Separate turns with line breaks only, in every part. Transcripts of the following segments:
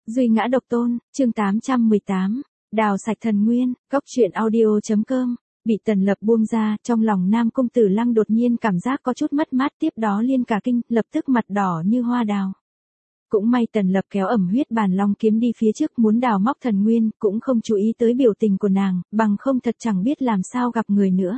Duy ngã độc tôn, chương 818, đào sạch thần nguyên, góc truyện audio.com. Bị Tần Lập buông ra, trong lòng Nam Cung Tử Lăng đột nhiên cảm giác có chút mất mát, tiếp đó liên cả kinh, lập tức mặt đỏ như hoa đào. Cũng may Tần Lập kéo ẩm huyết bàn long kiếm đi phía trước muốn đào móc thần nguyên, cũng không chú ý tới biểu tình của nàng, bằng không thật chẳng biết làm sao gặp người nữa.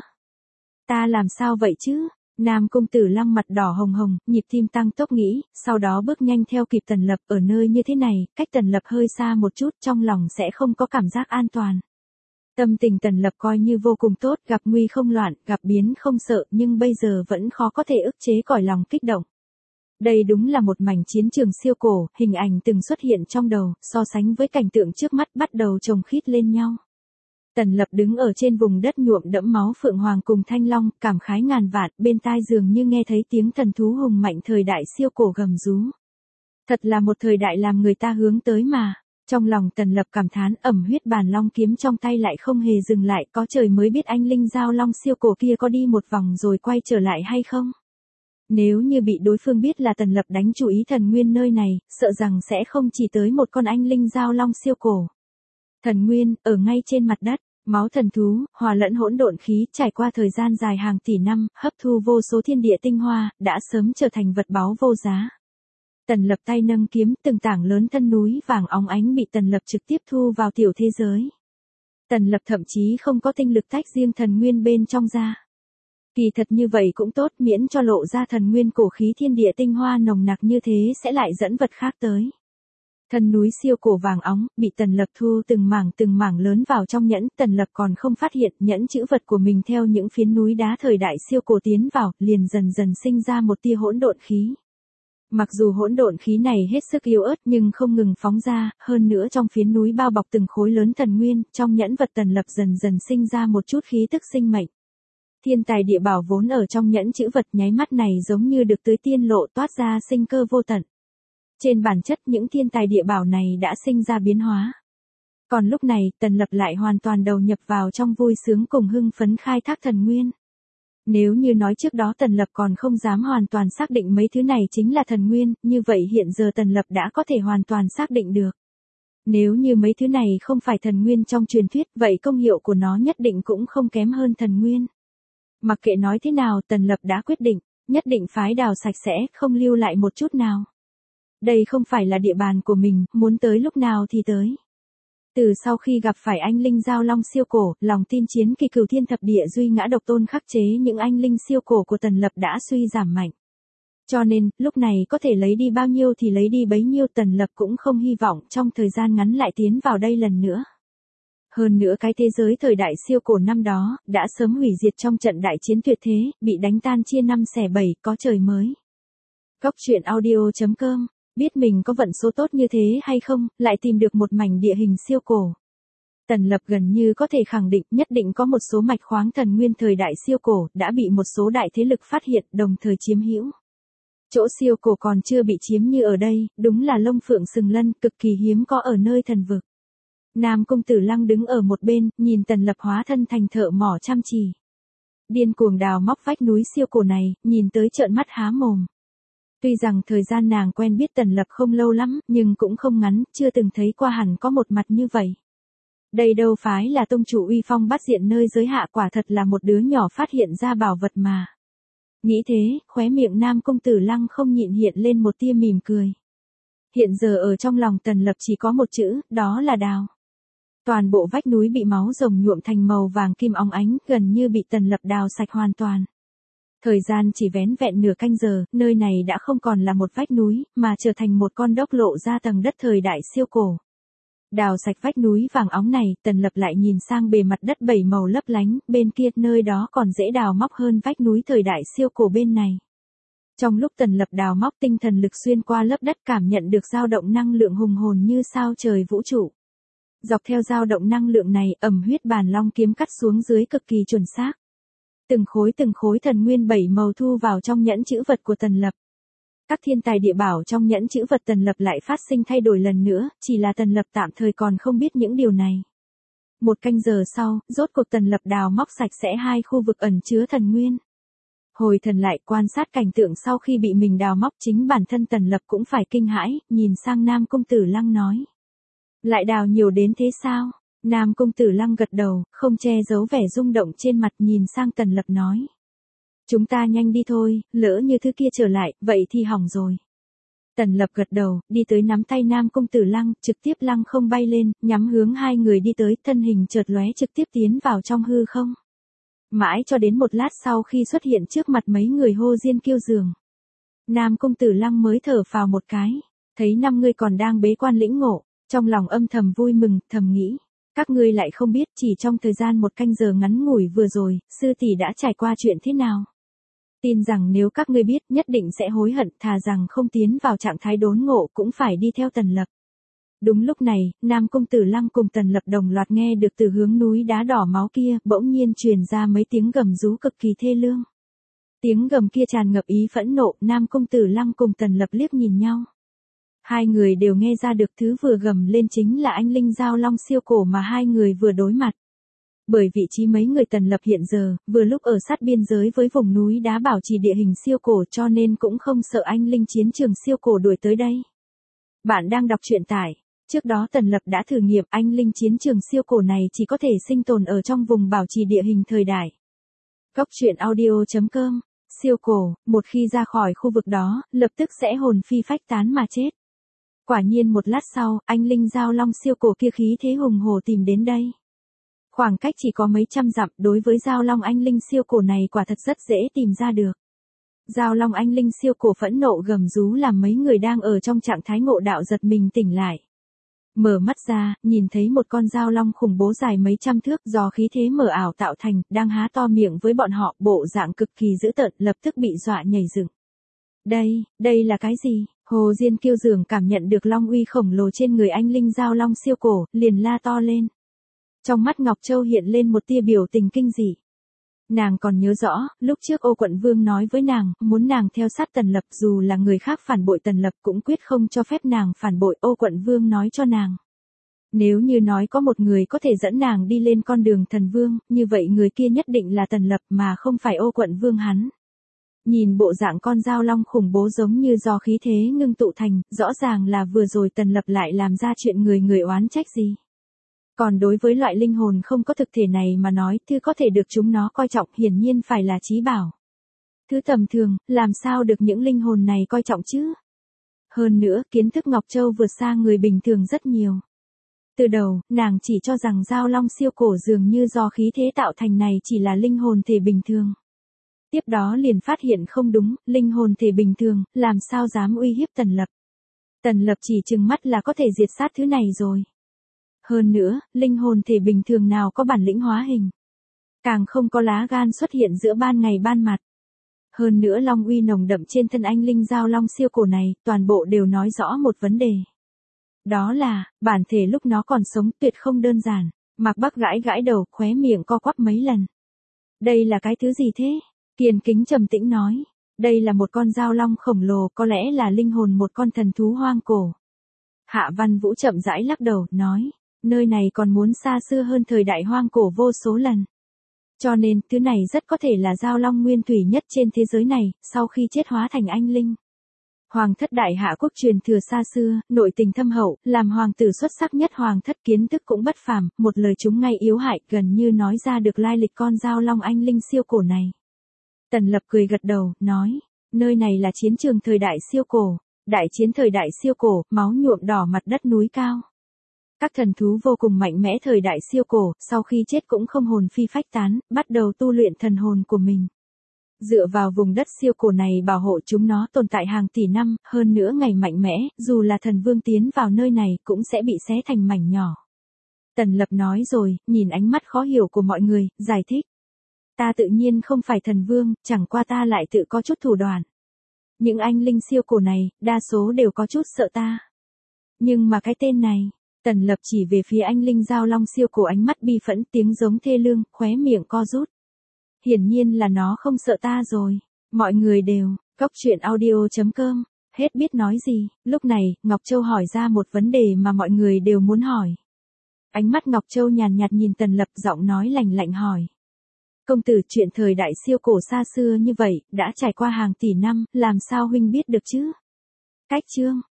Ta làm sao vậy chứ? Nam Cung Tử Lăng mặt đỏ hồng hồng, nhịp tim tăng tốc nghĩ, sau đó bước nhanh theo kịp Tần Lập. Ở nơi như thế này, cách Tần Lập hơi xa một chút, trong lòng sẽ không có cảm giác an toàn. Tâm tình Tần Lập coi như vô cùng tốt, gặp nguy không loạn, gặp biến không sợ, nhưng bây giờ vẫn khó có thể ức chế cõi lòng kích động. Đây đúng là một mảnh chiến trường siêu cổ, hình ảnh từng xuất hiện trong đầu, so sánh với cảnh tượng trước mắt bắt đầu chồng khít lên nhau. Tần Lập đứng ở trên vùng đất nhuộm đẫm máu phượng hoàng cùng thanh long, cảm khái ngàn vạn, bên tai dường như nghe thấy tiếng thần thú hùng mạnh thời đại siêu cổ gầm rú. Thật là một thời đại làm người ta hướng tới mà. Trong lòng Tần Lập cảm thán, ẩm huyết bàn long kiếm trong tay lại không hề dừng lại, có trời mới biết anh linh giao long siêu cổ kia có đi một vòng rồi quay trở lại hay không. Nếu như bị đối phương biết là Tần Lập đánh chú ý thần nguyên nơi này, sợ rằng sẽ không chỉ tới một con anh linh giao long siêu cổ. Thần nguyên, ở ngay trên mặt đất, máu thần thú, hòa lẫn hỗn độn khí, trải qua thời gian dài hàng tỷ năm, hấp thu vô số thiên địa tinh hoa, đã sớm trở thành vật báu vô giá. Tần Lập tay nâng kiếm, từng tảng lớn thân núi vàng óng ánh bị Tần Lập trực tiếp thu vào tiểu thế giới. Tần Lập thậm chí không có tinh lực tách riêng thần nguyên bên trong ra. Kỳ thật như vậy cũng tốt, miễn cho lộ ra thần nguyên cổ khí thiên địa tinh hoa nồng nặc như thế sẽ lại dẫn vật khác tới. Thân núi siêu cổ vàng óng, bị Tần Lập thu từng mảng lớn vào trong nhẫn, Tần Lập còn không phát hiện nhẫn chữ vật của mình theo những phiến núi đá thời đại siêu cổ tiến vào, liền dần dần sinh ra một tia hỗn độn khí. Mặc dù hỗn độn khí này hết sức yếu ớt nhưng không ngừng phóng ra, hơn nữa trong phiến núi bao bọc từng khối lớn thần nguyên, trong nhẫn vật Tần Lập dần dần sinh ra một chút khí tức sinh mệnh. Thiên tài địa bảo vốn ở trong nhẫn chữ vật nháy mắt này giống như được tưới tiên lộ toát ra sinh cơ vô tận. Trên bản chất những thiên tài địa bảo này đã sinh ra biến hóa. Còn lúc này Tần Lập lại hoàn toàn đầu nhập vào trong vui sướng cùng hưng phấn khai thác thần nguyên. Nếu như nói trước đó Tần Lập còn không dám hoàn toàn xác định mấy thứ này chính là thần nguyên, như vậy hiện giờ Tần Lập đã có thể hoàn toàn xác định được. Nếu như mấy thứ này không phải thần nguyên trong truyền thuyết, vậy công hiệu của nó nhất định cũng không kém hơn thần nguyên. Mặc kệ nói thế nào, Tần Lập đã quyết định, nhất định phái đào sạch sẽ, không lưu lại một chút nào. Đây không phải là địa bàn của mình, muốn tới lúc nào thì tới. Từ sau khi gặp phải anh linh giao long siêu cổ, lòng tin chiến kỳ cửu thiên thập địa duy ngã độc tôn khắc chế những anh linh siêu cổ của Tần Lập đã suy giảm mạnh. Cho nên, lúc này có thể lấy đi bao nhiêu thì lấy đi bấy nhiêu, Tần Lập cũng không hy vọng trong thời gian ngắn lại tiến vào đây lần nữa. Hơn nữa cái thế giới thời đại siêu cổ năm đó, đã sớm hủy diệt trong trận đại chiến tuyệt thế, bị đánh tan chia 5 xẻ 7, có trời mới. Góc truyện audio.com. Biết mình có vận số tốt như thế hay không, lại tìm được một mảnh địa hình siêu cổ. Tần Lập gần như có thể khẳng định nhất định có một số mạch khoáng thần nguyên thời đại siêu cổ đã bị một số đại thế lực phát hiện đồng thời chiếm hữu. Chỗ siêu cổ còn chưa bị chiếm như ở đây, đúng là lông phượng sừng lân, cực kỳ hiếm có ở nơi thần vực. Nam Cung Tử Lăng đứng ở một bên, nhìn Tần Lập hóa thân thành thợ mỏ chăm chỉ. Điên cuồng đào móc vách núi siêu cổ này, nhìn tới trợn mắt há mồm. Tuy rằng thời gian nàng quen biết Tần Lập không lâu lắm, nhưng cũng không ngắn, chưa từng thấy qua hẳn có một mặt như vậy. Đây đâu phải là tông chủ uy phong bát diện nơi giới hạ, quả thật là một đứa nhỏ phát hiện ra bảo vật mà. Nghĩ thế, khóe miệng Nam Cung Tử Lăng không nhịn hiện lên một tia mỉm cười. Hiện giờ ở trong lòng Tần Lập chỉ có một chữ, đó là đào. Toàn bộ vách núi bị máu rồng nhuộm thành màu vàng kim óng ánh, gần như bị Tần Lập đào sạch hoàn toàn. Thời gian chỉ vén vẹn nửa canh giờ, nơi này đã không còn là một vách núi, mà trở thành một con đốc lộ ra tầng đất thời đại siêu cổ. Đào sạch vách núi vàng óng này, Tần Lập lại nhìn sang bề mặt đất bảy màu lấp lánh, bên kia nơi đó còn dễ đào móc hơn vách núi thời đại siêu cổ bên này. Trong lúc Tần Lập đào móc, tinh thần lực xuyên qua lớp đất cảm nhận được dao động năng lượng hùng hồn như sao trời vũ trụ. Dọc theo dao động năng lượng này, ẩm huyết bàn long kiếm cắt xuống dưới cực kỳ chuẩn xác. Từng khối thần nguyên 7 màu thu vào trong nhẫn chữ vật của Tần Lập. Các thiên tài địa bảo trong nhẫn chữ vật Tần Lập lại phát sinh thay đổi lần nữa, chỉ là Tần Lập tạm thời còn không biết những điều này. Một canh giờ sau, rốt cuộc Tần Lập đào móc sạch sẽ 2 khu vực ẩn chứa thần nguyên. Hồi thần lại quan sát cảnh tượng sau khi bị mình đào móc, chính bản thân Tần Lập cũng phải kinh hãi, nhìn sang Nam Cung Tử Lăng nói. Lại đào nhiều đến thế sao? Nam công tử Lăng gật đầu, không che giấu vẻ rung động trên mặt, nhìn sang Tần Lập nói. Chúng ta nhanh đi thôi, lỡ như thứ kia trở lại, vậy thì hỏng rồi. Tần Lập gật đầu, đi tới nắm tay Nam công tử Lăng, trực tiếp lăng không bay lên, nhắm hướng hai người đi tới, thân hình chợt lóe trực tiếp tiến vào trong hư không. Mãi cho đến một lát sau khi xuất hiện trước mặt mấy người hô diên kiêu giường. Nam công tử Lăng mới thở phào một cái, thấy 5 người còn đang bế quan lĩnh ngộ, trong lòng âm thầm vui mừng, thầm nghĩ. Các ngươi lại không biết chỉ trong thời gian 1 canh giờ ngắn ngủi vừa rồi, sư tỷ đã trải qua chuyện thế nào. Tin rằng nếu các ngươi biết nhất định sẽ hối hận, thà rằng không tiến vào trạng thái đốn ngộ cũng phải đi theo Tần Lập. Đúng lúc này, Nam công tử Lăng cùng Tần Lập đồng loạt nghe được từ hướng núi đá đỏ máu kia, bỗng nhiên truyền ra mấy tiếng gầm rú cực kỳ thê lương. Tiếng gầm kia tràn ngập ý phẫn nộ, Nam công tử Lăng cùng Tần Lập liếc nhìn nhau. Hai người đều nghe ra được thứ vừa gầm lên chính là anh linh giao long siêu cổ mà hai người vừa đối mặt. Bởi vị trí mấy người Tần Lập hiện giờ, vừa lúc ở sát biên giới với vùng núi đá bảo trì địa hình siêu cổ cho nên cũng không sợ anh linh chiến trường siêu cổ đuổi tới đây. Bạn đang đọc truyện tải. Trước đó Tần Lập đã thử nghiệm anh linh chiến trường siêu cổ này chỉ có thể sinh tồn ở trong vùng bảo trì địa hình thời đại. Góc truyện audio.com. Siêu cổ, một khi ra khỏi khu vực đó, lập tức sẽ hồn phi phách tán mà chết. Quả nhiên một lát sau, anh linh giao long siêu cổ kia khí thế hùng hổ tìm đến đây. Khoảng cách chỉ có mấy trăm dặm, đối với giao long anh linh siêu cổ này quả thật rất dễ tìm ra được. Giao long anh linh siêu cổ phẫn nộ gầm rú làm mấy người đang ở trong trạng thái ngộ đạo giật mình tỉnh lại. Mở mắt ra, nhìn thấy một con giao long khủng bố dài mấy trăm thước do khí thế mờ ảo tạo thành, đang há to miệng với bọn họ, bộ dạng cực kỳ dữ tợn, lập tức bị dọa nhảy dựng. Đây là cái gì? Hồ Diên Kiêu Dường cảm nhận được long uy khổng lồ trên người anh linh giao long siêu cổ, liền la to lên. Trong mắt Ngọc Châu hiện lên một tia biểu tình kinh dị. Nàng còn nhớ rõ, lúc trước Ô Quận Vương nói với nàng, muốn nàng theo sát Tần Lập, dù là người khác phản bội Tần Lập cũng quyết không cho phép nàng phản bội. Ô Quận Vương nói cho nàng. Nếu như nói có một người có thể dẫn nàng đi lên con đường thần vương, như vậy người kia nhất định là Tần Lập mà không phải Ô Quận Vương hắn. Nhìn bộ dạng con dao long khủng bố giống như do khí thế ngưng tụ thành, rõ ràng là vừa rồi Tần Lập lại làm ra chuyện người oán trách gì. Còn đối với loại linh hồn không có thực thể này mà nói, thứ có thể được chúng nó coi trọng hiển nhiên phải là trí bảo. Thứ tầm thường, làm sao được những linh hồn này coi trọng chứ? Hơn nữa, kiến thức Ngọc Châu vượt xa người bình thường rất nhiều. Từ đầu, nàng chỉ cho rằng dao long siêu cổ dường như do khí thế tạo thành này chỉ là linh hồn thể bình thường. Tiếp đó liền phát hiện không đúng, linh hồn thể bình thường, làm sao dám uy hiếp Tần Lập. Tần Lập chỉ trừng mắt là có thể diệt sát thứ này rồi. Hơn nữa, linh hồn thể bình thường nào có bản lĩnh hóa hình. Càng không có lá gan xuất hiện giữa ban ngày ban mặt. Hơn nữa long uy nồng đậm trên thân anh linh giao long siêu cổ này, toàn bộ đều nói rõ một vấn đề. Đó là, bản thể lúc nó còn sống tuyệt không đơn giản. Mạc Bắc gãi đầu, khóe miệng co quắp mấy lần. Đây là cái thứ gì thế? Kiền Kính trầm tĩnh nói. Đây là một con dao long khổng lồ, có lẽ là linh hồn một con thần thú hoang cổ. Hạ Văn Vũ chậm rãi lắc đầu, nói. Nơi này còn muốn xa xưa hơn thời đại hoang cổ vô số lần. Cho nên, thứ này rất có thể là dao long nguyên thủy nhất trên thế giới này, sau khi chết hóa thành anh linh. Hoàng thất Đại Hạ quốc truyền thừa xa xưa, nội tình thâm hậu, làm hoàng tử xuất sắc nhất hoàng thất, kiến thức cũng bất phàm, một lời chúng ngay yếu hại, gần như nói ra được lai lịch con dao long anh linh siêu cổ này. Tần Lập cười gật đầu, nói, nơi này là chiến trường thời đại siêu cổ, đại chiến thời đại siêu cổ, máu nhuộm đỏ mặt đất núi cao. Các thần thú vô cùng mạnh mẽ thời đại siêu cổ, sau khi chết cũng không hồn phi phách tán, bắt đầu tu luyện thần hồn của mình. Dựa vào vùng đất siêu cổ này bảo hộ chúng nó tồn tại hàng tỷ năm, hơn nữa ngày mạnh mẽ, dù là thần vương tiến vào nơi này cũng sẽ bị xé thành mảnh nhỏ. Tần Lập nói rồi, nhìn ánh mắt khó hiểu của mọi người, giải thích. Ta tự nhiên không phải thần vương, chẳng qua ta lại tự có chút thủ đoạn. Những anh linh siêu cổ này, đa số đều có chút sợ ta. Nhưng mà cái tên này, Tần Lập chỉ về phía anh linh giao long siêu cổ, ánh mắt bi phẫn, tiếng giống thê lương, khóe miệng co rút. Hiển nhiên là nó không sợ ta rồi. Mọi người đều, góc truyện audio.com, hết biết nói gì. Lúc này, Ngọc Châu hỏi ra một vấn đề mà mọi người đều muốn hỏi. Ánh mắt Ngọc Châu nhàn nhạt nhìn Tần Lập, giọng nói lạnh lạnh hỏi. Công tử, chuyện thời đại siêu cổ xa xưa như vậy, đã trải qua hàng tỷ năm, làm sao huynh biết được chứ? Cách chương